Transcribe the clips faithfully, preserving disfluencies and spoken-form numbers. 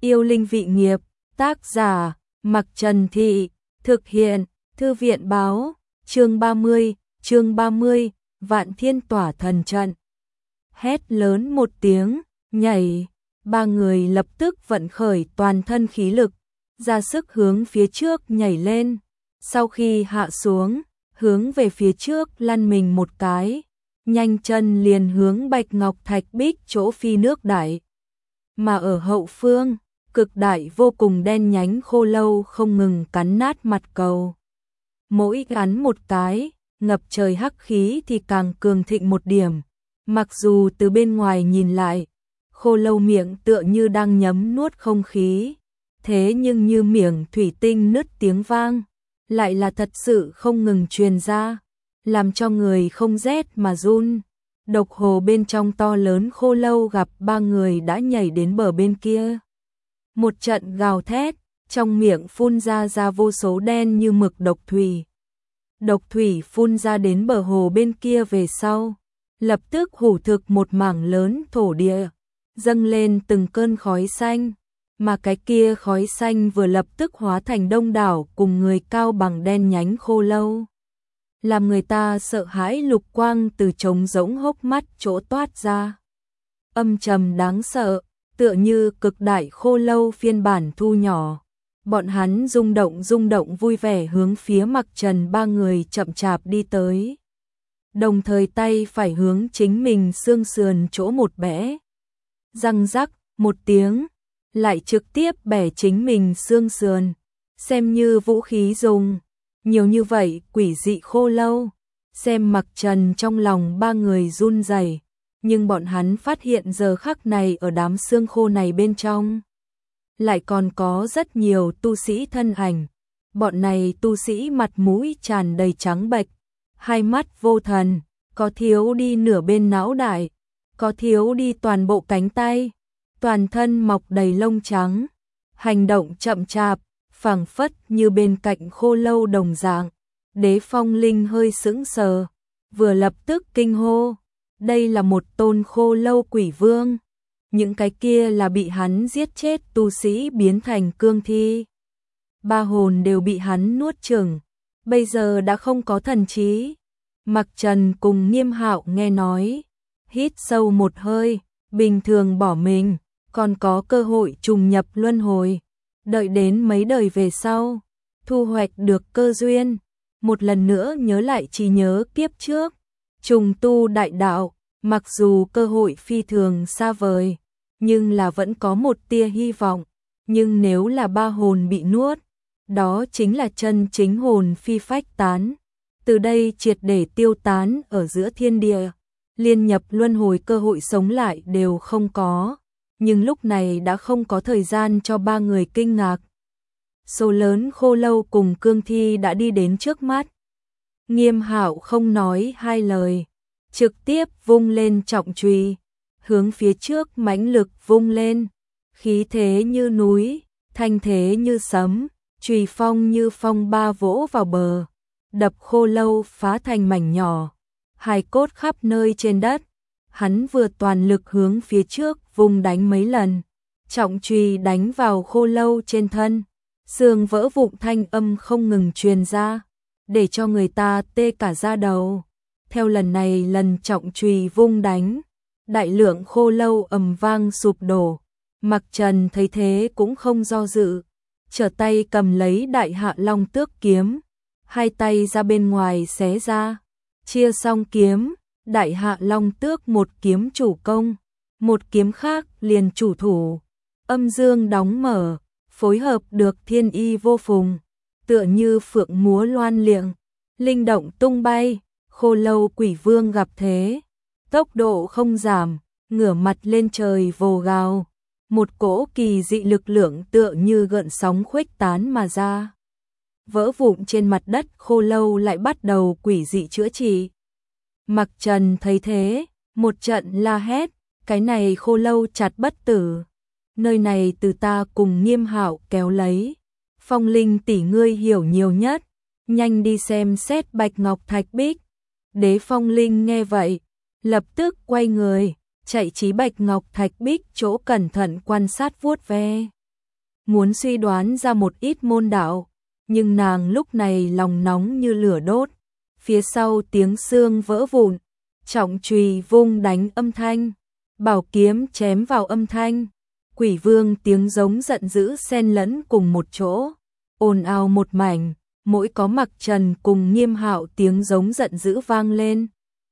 Yêu linh vị nghiệp, tác giả, Mặc Trần Thị, thực hiện, Thư viện báo, chương ba mươi, chương ba mươi, Vạn Thiên Tỏa Thần Trận. Hét lớn một tiếng, nhảy, ba người lập tức vận khởi toàn thân khí lực, ra sức hướng phía trước nhảy lên. Sau khi hạ xuống, hướng về phía trước lăn mình một cái, nhanh chân liền hướng Bạch Ngọc Thạch Bích chỗ phi nước đại. Mà ở hậu phương, cực đại vô cùng đen nhánh khô lâu không ngừng cắn nát mặt cầu. Mỗi cắn một cái, ngập trời hắc khí thì càng cường thịnh một điểm. Mặc dù từ bên ngoài nhìn lại, khô lâu miệng tựa như đang nhấm nuốt không khí, thế nhưng như miệng thủy tinh nứt tiếng vang, lại là thật sự không ngừng truyền ra, làm cho người không rét mà run. Độc hồ bên trong to lớn khô lâu gặp ba người đã nhảy đến bờ bên kia. Một trận gào thét, trong miệng phun ra ra vô số đen như mực độc thủy. Độc thủy phun ra đến bờ hồ bên kia về sau, lập tức hủ thực một mảng lớn thổ địa, dâng lên từng cơn khói xanh, mà cái kia khói xanh vừa lập tức hóa thành đông đảo cùng người cao bằng đen nhánh khô lâu. Làm người ta sợ hãi lục quang từ trống rỗng hốc mắt chỗ toát ra. Âm trầm đáng sợ, tựa như cực đại khô lâu phiên bản thu nhỏ. Bọn hắn rung động rung động vui vẻ hướng phía Mặc Trần ba người chậm chạp đi tới. Đồng thời tay phải hướng chính mình xương sườn chỗ một bẽ. Răng rắc, một tiếng, lại trực tiếp bẻ chính mình xương sườn, xem như vũ khí dùng. Nhiều như vậy quỷ dị khô lâu, xem Mặc Trần trong lòng ba người run rẩy, nhưng bọn hắn phát hiện giờ khắc này ở đám xương khô này bên trong lại còn có rất nhiều tu sĩ thân ảnh. Bọn này tu sĩ mặt mũi tràn đầy trắng bệch, hai mắt vô thần, có thiếu đi nửa bên não đại, có thiếu đi toàn bộ cánh tay, toàn thân mọc đầy lông trắng, hành động chậm chạp, phảng phất như bên cạnh khô lâu đồng dạng. Đế Phong Linh hơi sững sờ, vừa lập tức kinh hô, đây là một tôn khô lâu quỷ vương. Những cái kia là bị hắn giết chết tu sĩ biến thành cương thi. Ba hồn đều bị hắn nuốt chửng, bây giờ đã không có thần trí. Mặc Trần cùng Nghiêm Hạo nghe nói, hít sâu một hơi, bình thường bỏ mình, còn có cơ hội trùng nhập luân hồi. Đợi đến mấy đời về sau, thu hoạch được cơ duyên, một lần nữa nhớ lại trí nhớ kiếp trước, trùng tu đại đạo. Mặc dù cơ hội phi thường xa vời, nhưng là vẫn có một tia hy vọng. Nhưng nếu là ba hồn bị nuốt, đó chính là chân chính hồn phi phách tán. Từ đây triệt để tiêu tán ở giữa thiên địa, liên nhập luân hồi cơ hội sống lại đều không có. Nhưng lúc này đã không có thời gian cho ba người kinh ngạc. Số lớn khô lâu cùng cương thi đã đi đến trước mắt. Nghiêm Hạo không nói hai lời, trực tiếp vung lên trọng chùy, hướng phía trước mãnh lực vung lên, khí thế như núi, thanh thế như sấm, chùy phong như phong ba vỗ vào bờ, đập khô lâu phá thành mảnh nhỏ, hài cốt khắp nơi trên đất. Hắn vừa toàn lực hướng phía trước vung đánh mấy lần, trọng chùy đánh vào khô lâu trên thân, xương vỡ vụn thanh âm không ngừng truyền ra, để cho người ta tê cả da đầu. Theo lần này lần trọng chùy vung đánh, đại lượng khô lâu ầm vang sụp đổ. Mặc Trần thấy thế cũng không do dự, trở tay cầm lấy Đại Hạ Long Tước kiếm, hai tay ra bên ngoài xé ra, chia xong kiếm, Đại Hạ Long Tước một kiếm chủ công, một kiếm khác liền chủ thủ. Âm dương đóng mở, phối hợp được thiên y vô phùng, tựa như phượng múa loan liệng, linh động tung bay. Khô lâu quỷ vương gặp thế, tốc độ không giảm, ngửa mặt lên trời vồ gào, một cỗ kỳ dị lực lượng tựa như gợn sóng khuếch tán mà ra. Vỡ vụn trên mặt đất khô lâu lại bắt đầu quỷ dị chữa trị. Mặc Trần thấy thế, một trận la hét, cái này khô lâu chặt bất tử. Nơi này từ ta cùng Nghiêm Hạo kéo lấy. Phong Linh tỷ ngươi hiểu nhiều nhất, nhanh đi xem xét Bạch Ngọc Thạch Bích. Đế Phong Linh nghe vậy, lập tức quay người, chạy chí Bạch Ngọc Thạch Bích chỗ cẩn thận quan sát vuốt ve. muốn suy đoán ra một ít môn đạo, nhưng nàng lúc này lòng nóng như lửa đốt. Phía sau tiếng xương vỡ vụn, trọng chùy vung đánh âm thanh, bảo kiếm chém vào âm thanh, Quỷ Vương tiếng giống giận dữ xen lẫn cùng một chỗ, ồn ào một mảnh, mỗi có Mặc Trần cùng Nghiêm Hạo tiếng giống giận dữ vang lên.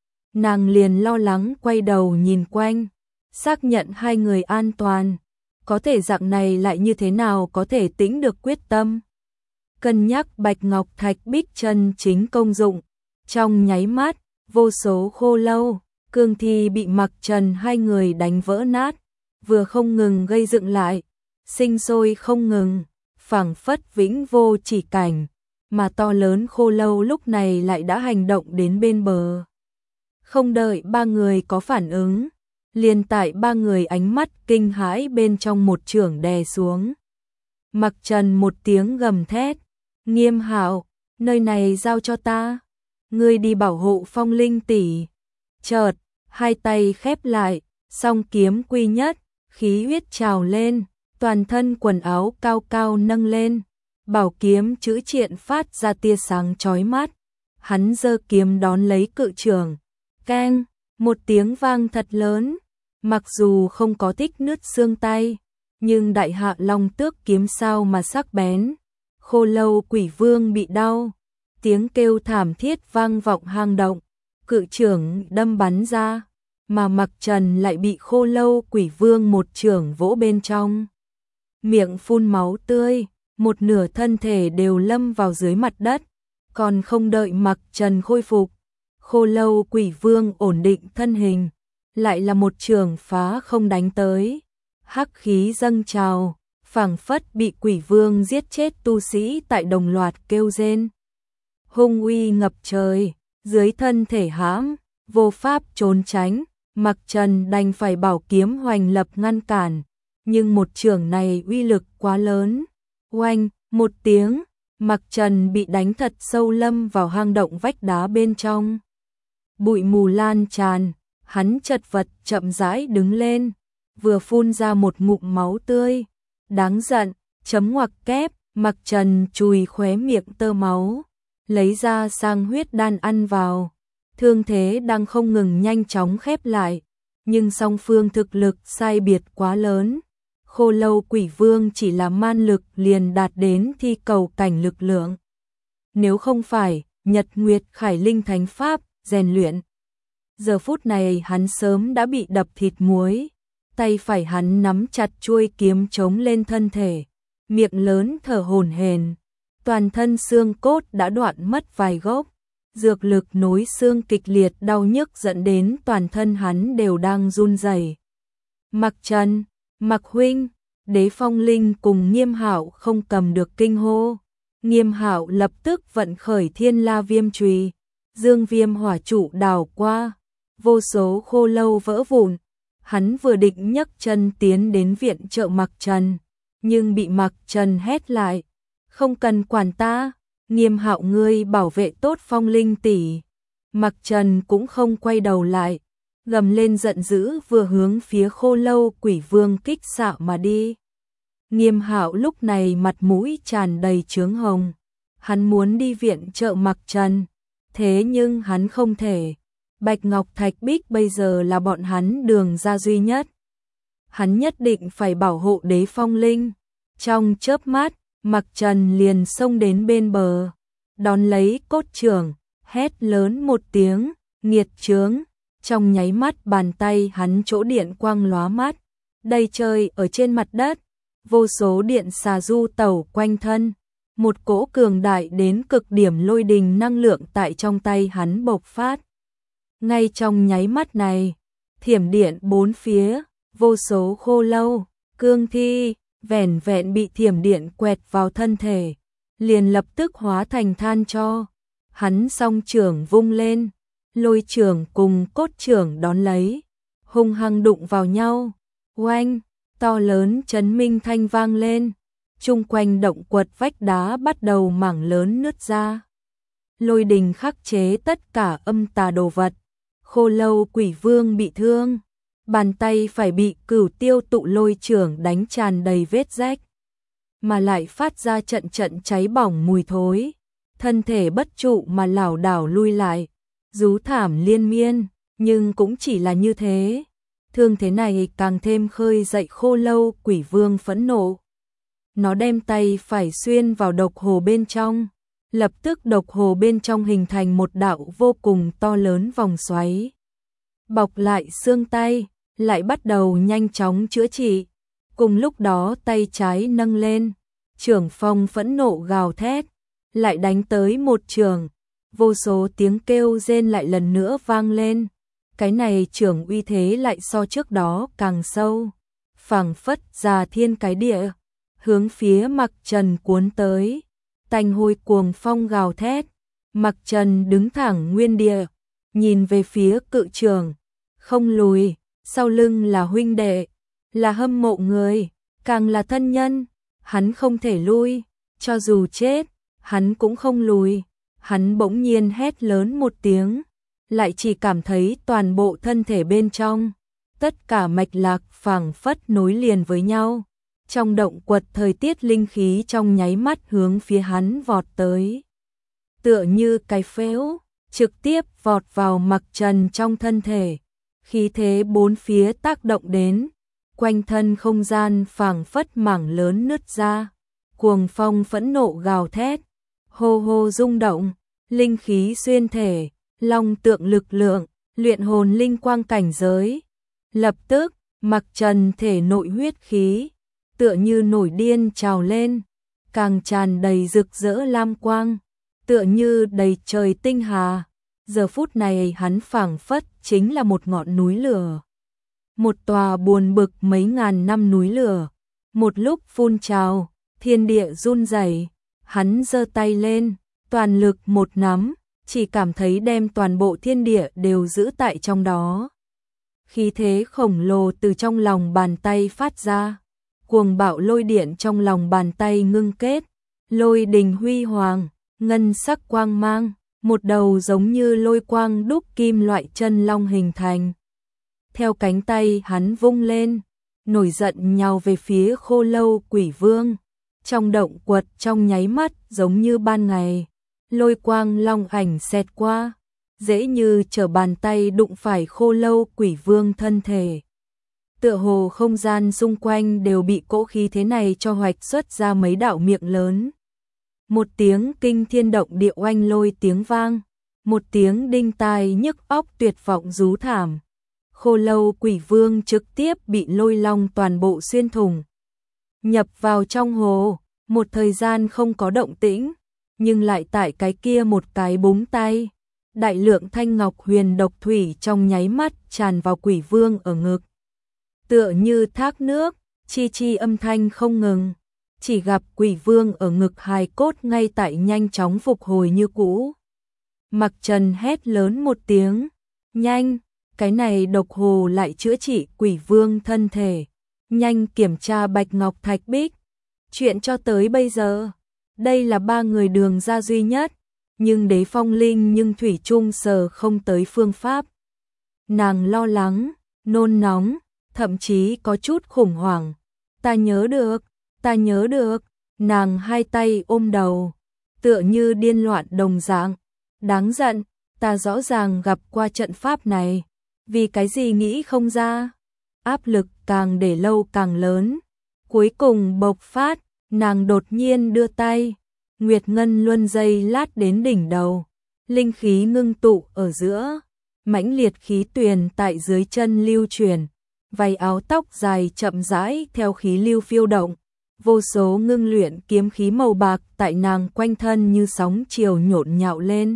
Nàng liền lo lắng quay đầu nhìn quanh, xác nhận hai người an toàn, có thể dạng này lại như thế nào có thể tĩnh được quyết tâm. Cân nhắc Bạch Ngọc Thạch Bích chân chính công dụng, trong nháy mắt, vô số khô lâu, cương thi bị Mặc Trần hai người đánh vỡ nát, vừa không ngừng gây dựng lại, sinh sôi không ngừng, phảng phất vĩnh vô chỉ cảnh, mà to lớn khô lâu lúc này lại đã hành động đến bên bờ. Không đợi ba người có phản ứng, liền tại ba người ánh mắt kinh hãi bên trong một chưởng đè xuống. Mặc Trần một tiếng gầm thét, Nghiêm Hạo, nơi này giao cho ta, ngươi đi bảo hộ Phong Linh tỷ. Chợt, hai tay khép lại, song kiếm quy nhất, khí huyết trào lên, toàn thân quần áo cao cao nâng lên, bảo kiếm chữ triện phát ra tia sáng chói mắt. Hắn giơ kiếm đón lấy cự trường, keng, một tiếng vang thật lớn, mặc dù không có tích nứt xương tay, nhưng đại hạ long tước kiếm sao mà sắc bén. Khô lâu Quỷ Vương bị đau, tiếng kêu thảm thiết vang vọng hang động, cự trưởng đâm bắn ra, mà Mặc Trần lại bị khô lâu Quỷ Vương một chưởng vỗ bên trong. Miệng phun máu tươi, một nửa thân thể đều lâm vào dưới mặt đất, còn không đợi Mặc Trần khôi phục, khô lâu Quỷ Vương ổn định thân hình, lại là một chưởng phá không đánh tới. Hắc khí dâng trào, phảng phất bị Quỷ Vương giết chết tu sĩ tại đồng loạt kêu rên. Hung uy ngập trời, dưới thân thể hãm, vô pháp trốn tránh, Mặc Trần đành phải bảo kiếm hoành lập ngăn cản, nhưng một chưởng này uy lực quá lớn. Oanh, một tiếng, Mặc Trần bị đánh thật sâu lâm vào hang động vách đá bên trong. Bụi mù lan tràn, hắn chật vật chậm rãi đứng lên, vừa phun ra một ngụm máu tươi. Đáng giận, chấm ngoặc kép, Mặc Trần chùi khóe miệng tơ máu, lấy ra sang huyết đan ăn vào. Thương thế đang không ngừng nhanh chóng khép lại, nhưng song phương thực lực sai biệt quá lớn. Khô lâu Quỷ Vương chỉ là man lực liền đạt đến thi cầu cảnh lực lượng. Nếu không phải Nhật Nguyệt Khải Linh Thánh Pháp rèn luyện, giờ phút này hắn sớm đã bị đập thịt muối. Tay phải hắn nắm chặt chuôi kiếm chống lên thân thể, miệng lớn thở hổn hển, toàn thân xương cốt đã đoạn mất vài gốc, dược lực nối xương kịch liệt đau nhức dẫn đến toàn thân hắn đều đang run rẩy. Mặc Trần, Mặc huynh, Đế Phong Linh cùng Nghiêm Hạo không cầm được kinh hô. Nghiêm Hạo lập tức vận khởi Thiên La Viêm chùy, dương viêm hỏa trụ đảo qua, vô số khô lâu vỡ vụn. Hắn vừa định nhấc chân tiến đến viện trợ Mặc Trần, nhưng bị Mặc Trần hét lại, không cần quản ta, Nghiêm Hạo ngươi bảo vệ tốt Phong Linh tỷ. Mặc Trần cũng không quay đầu lại, gầm lên giận dữ vừa hướng phía khô lâu Quỷ Vương kích xạo mà đi. Nghiêm Hạo lúc này mặt mũi tràn đầy chướng hồng, hắn muốn đi viện trợ Mặc Trần, thế nhưng hắn không thể. Bạch Ngọc Thạch Bích bây giờ là bọn hắn đường ra duy nhất. Hắn nhất định phải bảo hộ Đế Phong Linh. Trong chớp mắt, Mặc Trần liền xông đến bên bờ, đón lấy cốt trưởng, hét lớn một tiếng, nghiệt chướng. Trong nháy mắt bàn tay hắn chỗ điện quang lóa mắt, đầy trời ở trên mặt đất, vô số điện xà du tẩu quanh thân. Một cỗ cường đại đến cực điểm lôi đình năng lượng tại trong tay hắn bộc phát. Ngay trong nháy mắt này, thiểm điện bốn phía, vô số khô lâu, cương thi, vẻn vẹn bị thiểm điện quẹt vào thân thể, liền lập tức hóa thành than tro. Hắn song trưởng vung lên, lôi trưởng cùng cốt trưởng đón lấy, hung hăng đụng vào nhau. Oanh, to lớn chấn minh thanh vang lên, chung quanh động quật vách đá bắt đầu mảng lớn nứt ra. Lôi đình khắc chế tất cả âm tà đồ vật. Khô lâu Quỷ Vương bị thương, bàn tay phải bị Cửu Tiêu tụ lôi trưởng đánh tràn đầy vết rách. mà lại phát ra trận trận cháy bỏng mùi thối. Thân thể bất trụ mà lảo đảo lui lại, rú thảm liên miên, nhưng cũng chỉ là như thế. Thương thế này càng thêm khơi dậy Khô Lâu Quỷ Vương phẫn nộ. Nó đem tay phải xuyên vào độc hồ bên trong, lập tức độc hồ bên trong hình thành một đạo vô cùng to lớn vòng xoáy. Bọc lại xương tay, lại bắt đầu nhanh chóng chữa trị. Cùng lúc đó tay trái nâng lên, Trưởng Phong phẫn nộ gào thét, lại đánh tới một trường. Vô số tiếng kêu rên lại lần nữa vang lên. Cái này trưởng uy thế lại so trước đó càng sâu, phảng phất già thiên cái địa, hướng phía Mặc Trần cuốn tới. Tanh hôi cuồng phong gào thét, Mặc Trần đứng thẳng nguyên địa, nhìn về phía cự trường, không lùi, sau lưng là huynh đệ, là hâm mộ người, càng là thân nhân, hắn không thể lui, cho dù chết, hắn cũng không lùi. Hắn bỗng nhiên hét lớn một tiếng, lại chỉ cảm thấy toàn bộ thân thể bên trong, tất cả mạch lạc phảng phất nối liền với nhau. Trong động quật thời tiết linh khí trong nháy mắt hướng phía hắn vọt tới. Tựa như cái phễu, trực tiếp vọt vào Mặc Trần trong thân thể. Khí thế bốn phía tác động đến, quanh thân không gian phảng phất mảng lớn nứt ra. Cuồng phong phẫn nộ gào thét, hô hô rung động, linh khí xuyên thể, long tượng lực lượng, luyện hồn linh quang cảnh giới. Lập tức, Mặc Trần thể nội huyết khí, tựa như nổi điên trào lên, càng tràn đầy rực rỡ lam quang, tựa như đầy trời tinh hà. Giờ phút này hắn phảng phất chính là một ngọn núi lửa. Một tòa buồn bực mấy ngàn năm núi lửa, một lúc phun trào, thiên địa run rẩy. Hắn giơ tay lên, toàn lực một nắm, chỉ cảm thấy đem toàn bộ thiên địa đều giữ tại trong đó. Khí thế khổng lồ từ trong lòng bàn tay phát ra, cuồng bạo lôi điện trong lòng bàn tay ngưng kết, lôi đình huy hoàng, ngân sắc quang mang, một đầu giống như lôi quang đúc kim loại chân long hình thành. Theo cánh tay hắn vung lên, nổi giận nhào về phía Khô Lâu Quỷ Vương. Trong động quật trong nháy mắt giống như ban ngày, lôi quang long ảnh xẹt qua, dễ như trở bàn tay đụng phải Khô Lâu Quỷ Vương thân thể. Tựa hồ không gian xung quanh đều bị cỗ khí thế này cho hoạch xuất ra mấy đạo miệng lớn. Một tiếng kinh thiên động địa oanh lôi tiếng vang, một tiếng đinh tai nhức óc tuyệt vọng rú thảm. Khô Lâu Quỷ Vương trực tiếp bị lôi long toàn bộ xuyên thủng, nhập vào trong hồ. Một thời gian không có động tĩnh, nhưng lại tại cái kia một cái búng tay, đại lượng thanh ngọc huyền độc thủy trong nháy mắt tràn vào Quỷ Vương ở ngực. Tựa như thác nước, chi chi âm thanh không ngừng, chỉ gặp Quỷ Vương ở ngực hài cốt ngay tại nhanh chóng phục hồi như cũ. Mặc Trần hét lớn một tiếng, nhanh, cái này độc hồ lại chữa trị Quỷ Vương thân thể, nhanh kiểm tra bạch ngọc thạch bích. Chuyện cho tới bây giờ, đây là ba người đường ra duy nhất, nhưng Đế Phong Linh nhưng thủy chung sờ không tới phương pháp. Nàng lo lắng, nôn nóng, thậm chí có chút khủng hoảng. Ta nhớ được, ta nhớ được, nàng hai tay ôm đầu, tựa như điên loạn đồng dạng. Đáng giận, ta rõ ràng gặp qua trận pháp này, vì cái gì nghĩ không ra. Áp lực càng để lâu càng lớn, cuối cùng bộc phát, nàng đột nhiên đưa tay, Nguyệt Ngân Luân dây lát đến đỉnh đầu, linh khí ngưng tụ ở giữa, mãnh liệt khí tuyền tại dưới chân lưu chuyển, váy áo tóc dài chậm rãi theo khí lưu phiêu động, vô số ngưng luyện kiếm khí màu bạc tại nàng quanh thân như sóng chiều nhộn nhạo lên.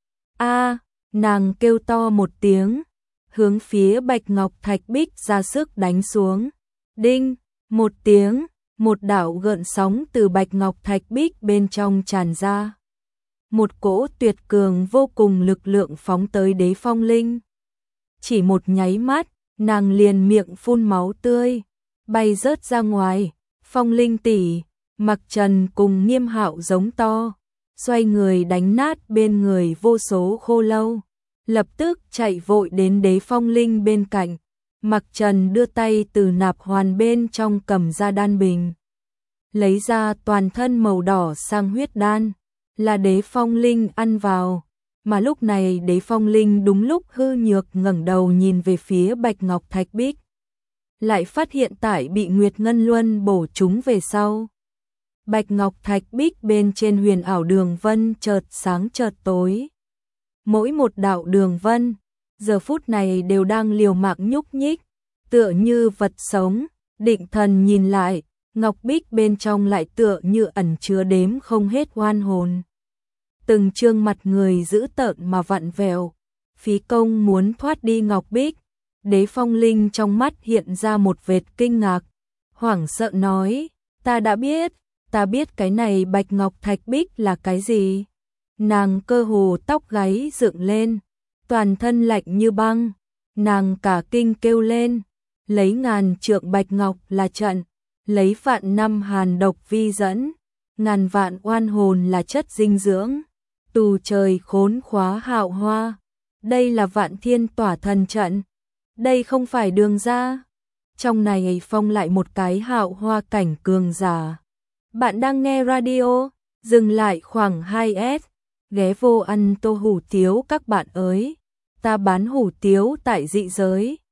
A, nàng kêu to một tiếng, hướng phía bạch ngọc thạch bích ra sức đánh xuống. Đinh, một tiếng, một đạo gợn sóng từ bạch ngọc thạch bích bên trong tràn ra. Một cỗ tuyệt cường vô cùng lực lượng phóng tới Đế Phong Linh. Chỉ một nháy mắt, nàng liền miệng phun máu tươi, bay rớt ra ngoài. Phong Linh tỷ, Mặc Trần cùng Nghiêm Hạo giống to, xoay người đánh nát bên người vô số khô lâu, lập tức chạy vội đến Đế Phong Linh bên cạnh. Mặc Trần đưa tay từ nạp hoàn bên trong cầm ra đan bình. lấy ra toàn thân màu đỏ sang huyết đan, là Đế Phong Linh ăn vào, mà lúc này Đế Phong Linh đúng lúc hư nhược ngẩng đầu nhìn về phía Bạch Ngọc Thạch Bích, lại phát hiện tại bị Nguyệt Ngân Luân bổ trúng về sau. Bạch Ngọc Thạch Bích bên trên huyền ảo đường vân chợt sáng chợt tối. Mỗi một đạo đường vân, giờ phút này đều đang liều mạng nhúc nhích, tựa như vật sống. Định thần nhìn lại, Ngọc Bích bên trong lại tựa như ẩn chứa đếm không hết oan hồn. Từng trương mặt người dữ tợn mà vặn vẹo, phí công muốn thoát đi Ngọc Bích. Đế Phong Linh trong mắt hiện ra một vệt kinh ngạc, hoảng sợ nói, ta đã biết, ta biết cái này Bạch Ngọc Thạch Bích là cái gì. Nàng cơ hồ tóc gáy dựng lên, toàn thân lạnh như băng, nàng cả kinh kêu lên, lấy ngàn trượng Bạch Ngọc là trận, lấy vạn năm hàn độc vi dẫn, ngàn vạn oan hồn là chất dinh dưỡng, tù trời khốn khóa hạo hoa, đây là Vạn Thiên Tỏa Thần trận, đây không phải đường ra. Trong này phong lại một cái hạo hoa cảnh cường giả. Bạn đang nghe radio, dừng lại khoảng hai S, ghé vô ăn tô hủ tiếu các bạn ơi, ta bán hủ tiếu tại dị giới.